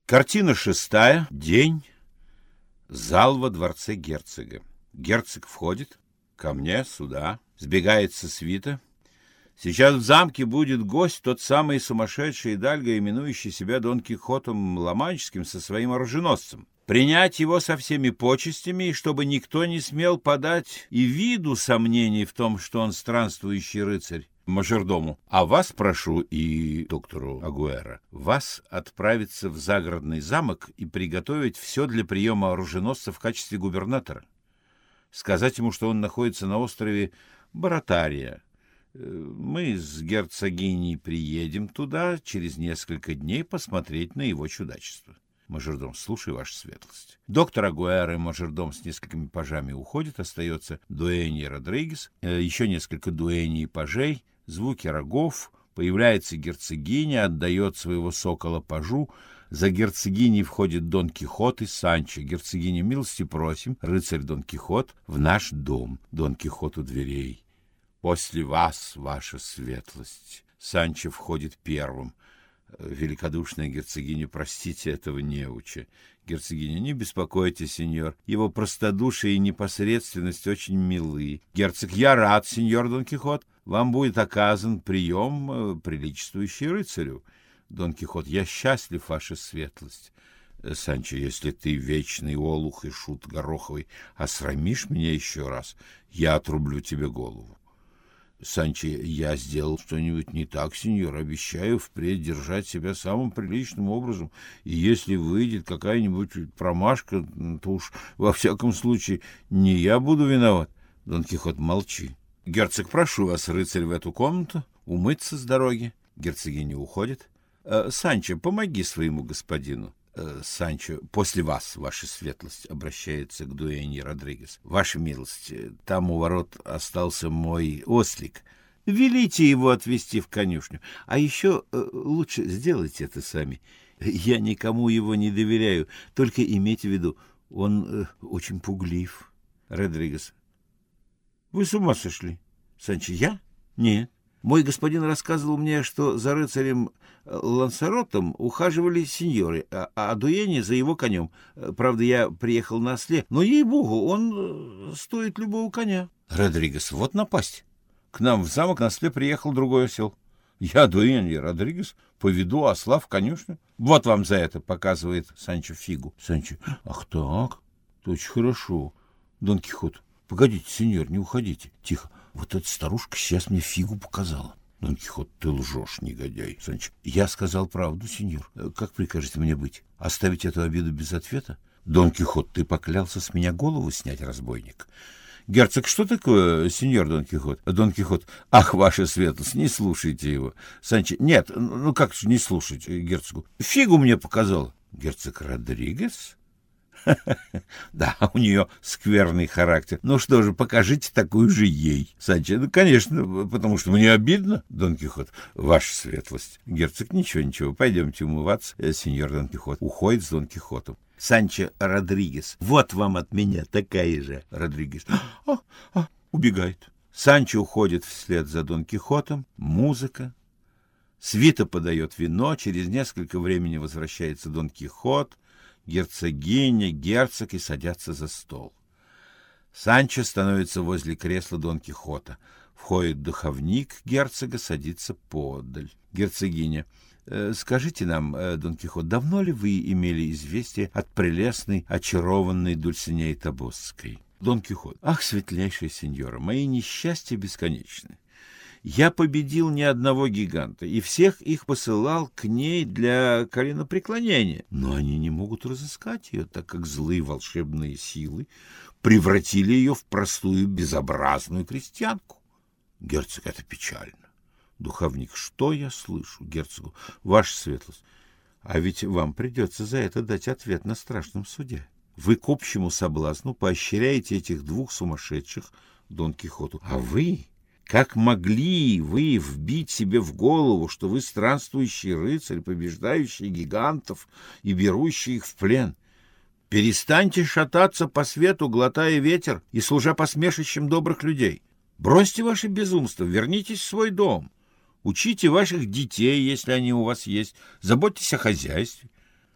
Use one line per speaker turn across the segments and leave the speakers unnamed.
Картина 6. День. Зал во дворце герцога. Герцог входит. Ко мне, сюда. Сбегается свита. Сейчас в замке будет гость, тот самый сумасшедший Идальго, именующий себя Дон Кихотом Ла-Манческим со своим оруженосцем. Принять его со всеми почестями, и чтобы никто не смел подать и виду сомнений в том, что он странствующий рыцарь. Мажордому. А вас прошу и доктору Агуэра вас отправиться в загородный замок и приготовить все для приема оруженосца в качестве губернатора. Сказать ему, что он находится на острове Баратария. Мы с герцогиней приедем туда через несколько дней посмотреть на его чудачество. Мажордом, слушай, ваша светлость. Доктор Агуэра и мажордом с несколькими пажами уходит, остается дуэнья Родригес, еще несколько дуэней и пажей, звуки рогов, появляется герцогиня, отдает своего сокола пажу, за герцогиней входит Дон Кихот и Санчо. Герцогиня, милости просим, рыцарь Дон Кихот, в наш дом. Дон Кихот у дверей. После вас, ваша светлость. Санчо входит первым. Великодушная герцогиня, простите этого неуча. Герцогиня, не беспокойтесь, сеньор. Его простодушие и непосредственность очень милы. Герцог, я рад, сеньор Дон Кихот. Вам будет оказан прием, приличествующий рыцарю. Дон Кихот, я счастлив, ваша светлость. Санчо, если ты вечный олух и шут гороховый осрамишь меня еще раз, я отрублю тебе голову. Санчо, я сделал что-нибудь не так, сеньор, обещаю впредь держать себя самым приличным образом, и если выйдет какая-нибудь промашка, то уж во всяком случае не я буду виноват. Дон Кихот, молчи. Герцог, прошу вас, рыцарь, в эту комнату, умыться с дороги. Герцогиня уходит. Санчо, помоги своему господину. Санчо, после вас, ваша светлость, обращается к дуэнье Родригес. Ваша милость, там у ворот остался мой ослик. Велите его отвезти в конюшню. А еще лучше сделайте это сами. Я никому его не доверяю. Только имейте в виду, он очень пуглив. Родригес. Вы с ума сошли? Санчо, я? Нет. Мой господин рассказывал мне, что за рыцарем Лансаротом ухаживали сеньоры, а дуэнья за его конем. Правда, я приехал на осле, но, ей-богу, он стоит любого коня. Родригес, вот напасть. К нам в замок на осле приехал другой осел. Я, дуэнья Родригес, поведу осла в конюшню. Вот вам за это, показывает Санчо фигу. Санчо, ах так, это очень хорошо. Дон Кихот, погодите, сеньор, не уходите. Тихо. Вот эта старушка сейчас мне фигу показала. Дон Кихот, ты лжешь, негодяй. Санчо, я сказал правду, сеньор. Как прикажете мне быть? Оставить эту обиду без ответа? Дон Кихот, ты поклялся с меня голову снять, разбойник. Герцог, что такое, сеньор Дон Кихот? Дон Кихот, ах, ваша светлость, не слушайте его. Санчо, нет, ну как же не слушать герцогу? Фигу мне показала. Герцог Родригес? Да, у нее скверный характер. Ну что же, покажите такую же ей. Санчо, ну, конечно, потому что мне обидно. Дон Кихот, ваша светлость. Герцог, ничего, пойдемте умываться. Сеньор Дон Кихот уходит с Дон Кихотом. Санчо Родригес, вот вам от меня такая же. Родригес, убегает. Санчо уходит вслед за Дон Кихотом. Музыка. Свита подает вино. Через несколько времени возвращается Дон Кихот, герцогиня, герцог и садятся за стол. Санчо становится возле кресла Дон Кихота. Входит духовник герцога, садится поодаль. Герцогиня. Скажите нам, Дон Кихот, давно ли вы имели известие от прелестной, очарованной Дульсинеи Тобосской? Дон Кихот. Ах, светлейшая сеньора, мои несчастья бесконечны. Я победил ни одного гиганта, и всех их посылал к ней для коленопреклонения. Но они не могут разыскать ее, так как злые волшебные силы превратили ее в простую безобразную крестьянку. Герцог, это печально. Духовник, что я слышу? Герцогу, ваша светлость, а ведь вам придется за это дать ответ на страшном суде. Вы к общему соблазну поощряете этих двух сумасшедших Дон Кихоту, а вы... Как могли вы вбить себе в голову, что вы странствующий рыцарь, побеждающий гигантов и берущий их в плен? Перестаньте шататься по свету, глотая ветер и служа посмешищем добрых людей. Бросьте ваше безумство, вернитесь в свой дом. Учите ваших детей, если они у вас есть. Заботьтесь о хозяйстве.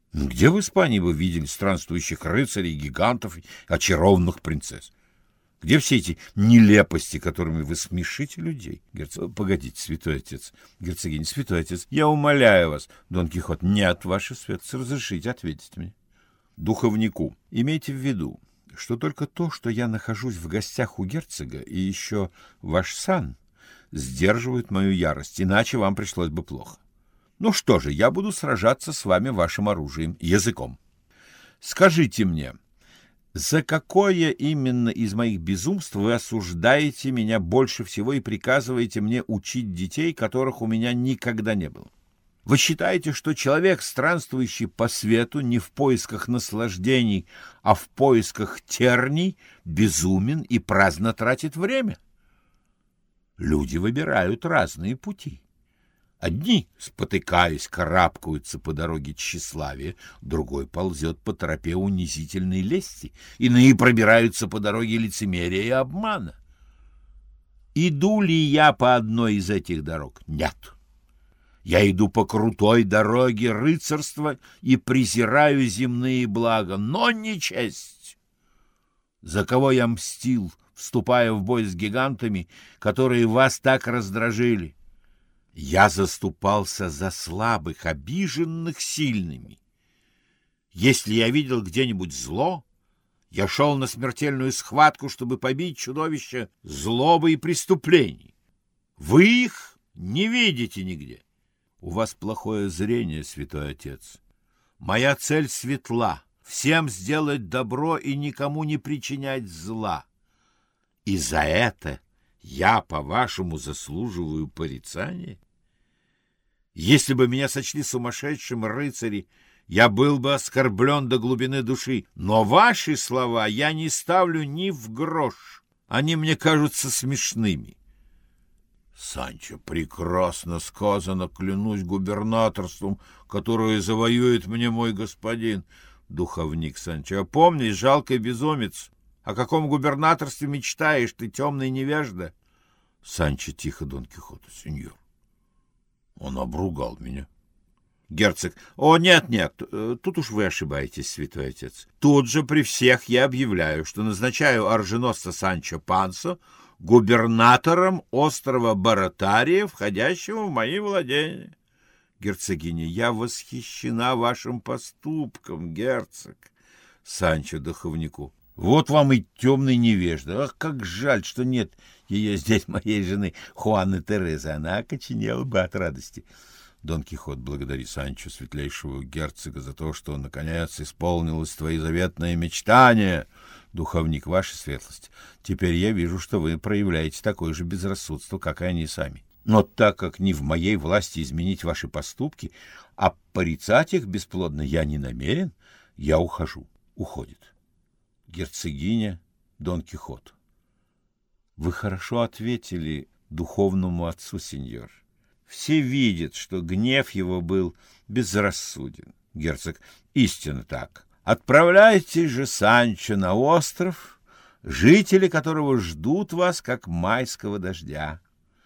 Где в Испании вы видели странствующих рыцарей, гигантов и очарованных принцесс? Где все эти нелепости, которыми вы смешите людей? Погодите, святой отец. Герцогиня, святой отец, я умоляю вас. Дон Кихот, нет, ваша светлость, разрешите ответить мне. Духовнику, имейте в виду, что только то, что я нахожусь в гостях у герцога, и еще ваш сан, сдерживает мою ярость, иначе вам пришлось бы плохо. Ну что же, я буду сражаться с вами вашим оружием, языком. Скажите мне, за какое именно из моих безумств вы осуждаете меня больше всего и приказываете мне учить детей, которых у меня никогда не было? Вы считаете, что человек, странствующий по свету не в поисках наслаждений, а в поисках терний, безумен и праздно тратит время? Люди выбирают разные пути. Одни, спотыкаясь, карабкаются по дороге тщеславия, другой ползет по тропе унизительной лести, иные пробираются по дороге лицемерия и обмана. Иду ли я по одной из этих дорог? Нет. Я иду по крутой дороге рыцарства и презираю земные блага, но не честь. За кого я мстил, вступая в бой с гигантами, которые вас так раздражили? Я заступался за слабых, обиженных сильными. Если я видел где-нибудь зло, я шел на смертельную схватку, чтобы побить чудовище злобы и преступлений. Вы их не видите нигде. У вас плохое зрение, святой отец. Моя цель светла — всем сделать добро и никому не причинять зла. И за это я, по-вашему, заслуживаю порицания? Если бы меня сочли сумасшедшим рыцари, я был бы оскорблен до глубины души. Но ваши слова я не ставлю ни в грош. Они мне кажутся смешными. Санчо, прекрасно сказано, клянусь губернаторством, которое завоюет мне мой господин. Духовник Санчо, опомнись, жалкий безумец. О каком губернаторстве мечтаешь ты, темный невежда? Санчо тихо Дон Кихоту, сеньор. Он обругал меня. Герцог, о, нет, тут уж вы ошибаетесь, святой отец. Тут же при всех я объявляю, что назначаю оруженосца Санчо Пансо губернатором острова Баратария, входящего в мои владения. Герцогиня, я восхищена вашим поступком, герцог. Санчо духовнику. Вот вам и темный невежда. Ах, как жаль, что нет ее здесь, моей жены Хуаны Терезы. Она окоченела бы от радости. Дон Кихот, благодари Санчо, светлейшего герцога, за то, что, наконец, исполнилось твои заветные мечтания. Духовник, ваша светлость, теперь я вижу, что вы проявляете такое же безрассудство, как и они сами. Но так как не в моей власти изменить ваши поступки, а порицать их бесплодно я не намерен, я ухожу. Уходит. Герцогиня, Дон Кихот. Вы хорошо ответили духовному отцу, сеньор. Все видят, что гнев его был безрассуден. Герцог, истинно так. Отправляйте же Санчо на остров, жители которого ждут вас, как майского дождя.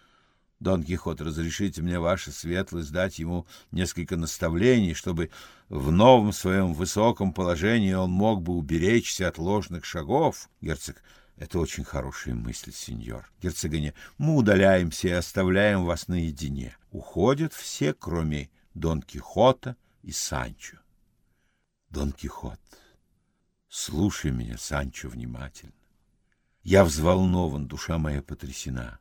Дон Кихот, разрешите мне, ваша светлость, дать ему несколько наставлений, чтобы в новом своем высоком положении он мог бы уберечься от ложных шагов. Герцог, это очень хорошая мысль, сеньор. Герцогиня, мы удаляемся и оставляем вас наедине. Уходят все, кроме Дон Кихота и Санчо. Дон Кихот, слушай меня, Санчо, внимательно. Я взволнован, душа моя потрясена.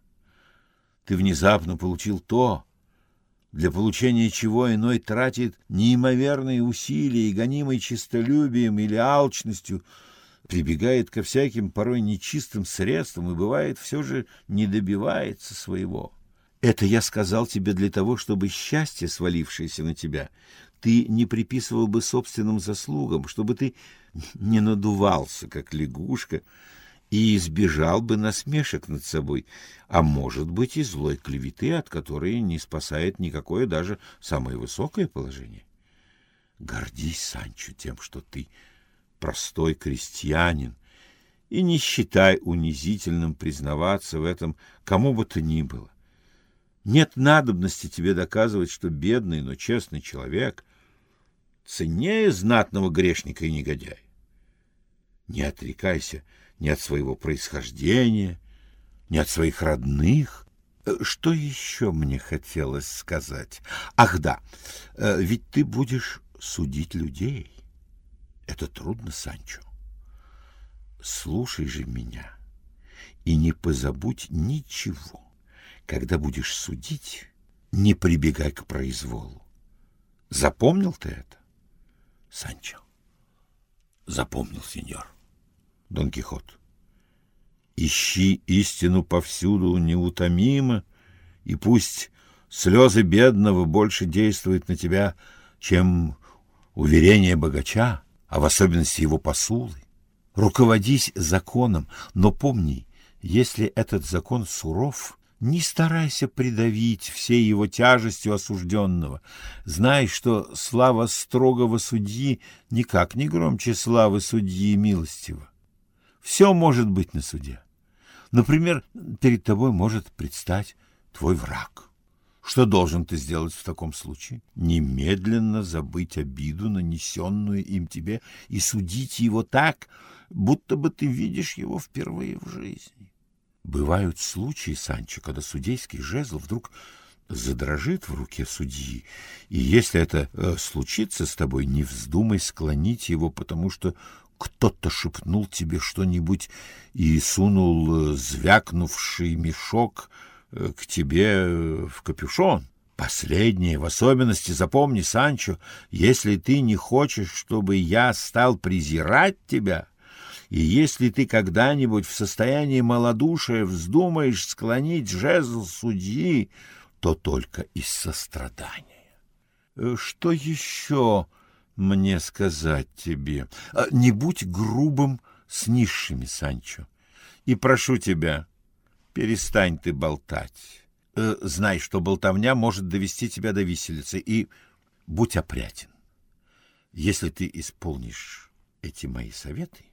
Ты внезапно получил то, для получения чего иной тратит неимоверные усилия и, гонимый честолюбием или алчностью, прибегает ко всяким порой нечистым средствам и, бывает, все же не добивается своего. Это я сказал тебе для того, чтобы счастье, свалившееся на тебя, ты не приписывал бы собственным заслугам, чтобы ты не надувался, как лягушка, и избежал бы насмешек над собой, а может быть и злой клеветы, от которой не спасает никакое даже самое высокое положение. Гордись, Санчо, тем, что ты простой крестьянин, и не считай унизительным признаваться в этом кому бы то ни было. Нет надобности тебе доказывать, что бедный, но честный человек. ценнее знатного грешника и негодяя. Не отрекайся ни от своего происхождения, ни от своих родных. Что еще мне хотелось сказать? Ах да, ведь ты будешь судить людей. Это трудно, Санчо. Слушай же меня и не позабудь ничего. Когда будешь судить, не прибегай к произволу. Запомнил ты это, Санчо? Запомнил, сеньор. Дон Кихот. Ищи истину повсюду неутомимо, и пусть слезы бедного больше действуют на тебя, чем уверение богача, а в особенности его посулы. Руководись законом, но помни, если этот закон суров, не старайся придавить всей его тяжестью осужденного. Знай, что слава строгого судьи никак не громче славы судьи милостивого. Все может быть на суде. Например, перед тобой может предстать твой враг. Что должен ты сделать в таком случае? Немедленно забыть обиду, нанесенную им тебе, и судить его так, будто бы ты видишь его впервые в жизни. Бывают случаи, Санчо, когда судейский жезл вдруг задрожит в руке судьи, и если это случится с тобой, не вздумай склонить его, потому что кто-то шепнул тебе что-нибудь и сунул звякнувший мешок к тебе в капюшон. Последнее, в особенности, запомни, Санчо, если ты не хочешь, чтобы я стал презирать тебя, и если ты когда-нибудь в состоянии малодушия вздумаешь склонить жезл судьи, то только из сострадания. Что еще мне сказать тебе? Не будь грубым с низшими, Санчо. И прошу тебя, перестань ты болтать. Знай, что болтовня может довести тебя до виселицы, и будь опрятен. Если ты исполнишь эти мои советы,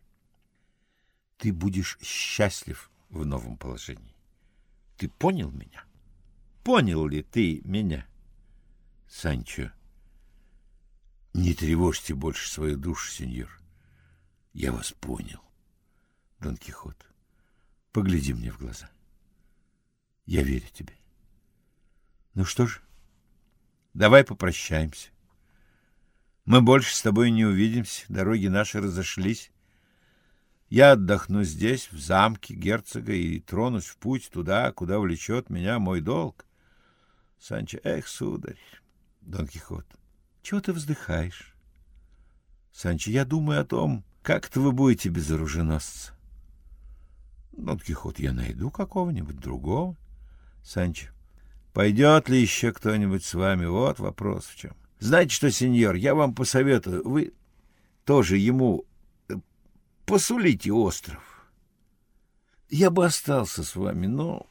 ты будешь счастлив в новом положении. Ты понял меня? Понял ли ты меня, Санчо? Не тревожьте больше свою душу, сеньор. Я вас понял. Дон Кихот, погляди мне в глаза. Я верю тебе. Ну что ж, давай попрощаемся. Мы больше с тобой не увидимся, дороги наши разошлись. Я отдохну здесь, в замке герцога, и тронусь в путь туда, куда влечет меня мой долг. Санчо, эх, сударь. Дон Кихот, чего ты вздыхаешь? Санчо, я думаю о том, как-то вы будете без оруженосца. Дон Кихот, я найду какого-нибудь другого. Санчо, пойдет ли еще кто-нибудь с вами? Вот вопрос в чем. Знаете что, сеньор, я вам посоветую, вы тоже ему посулите остров. Я бы остался с вами, но...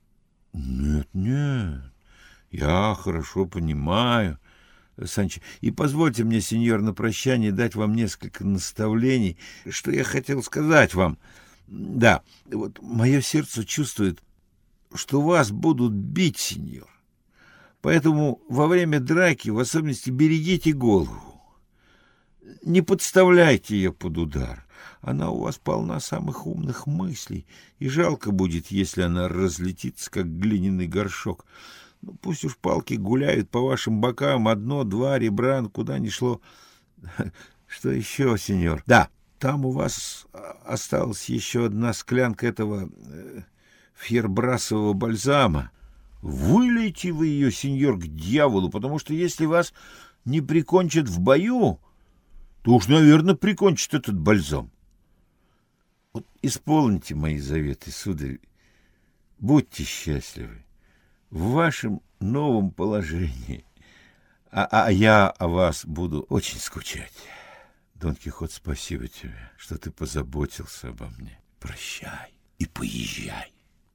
Нет, я хорошо понимаю, Санчо. И позвольте мне, сеньор, на прощание дать вам несколько наставлений, что я хотел сказать вам. Да, вот мое сердце чувствует, что вас будут бить, сеньор. Поэтому во время драки, в особенности, берегите голову. Не подставляйте ее под удар. Она у вас полна самых умных мыслей, и жалко будет, если она разлетится, как глиняный горшок. Ну, пусть уж палки гуляют по вашим бокам, одно-два ребра, куда ни шло. Что еще, сеньор? Да, там у вас осталась еще одна склянка этого фьербрасового бальзама. Вылейте вы ее, сеньор, к дьяволу, потому что если вас не прикончат в бою, то уж, наверное, прикончит этот бальзам. Вот исполните мои заветы, сударь. Будьте счастливы в вашем новом положении, а я о вас буду очень скучать. Дон Кихот, спасибо тебе, что ты позаботился обо мне. Прощай и поезжай.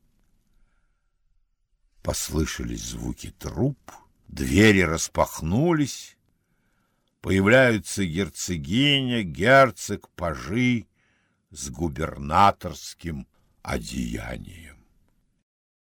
Послышались звуки труп, двери распахнулись, появляются герцогиня, герцог, пажи с губернаторским одеянием.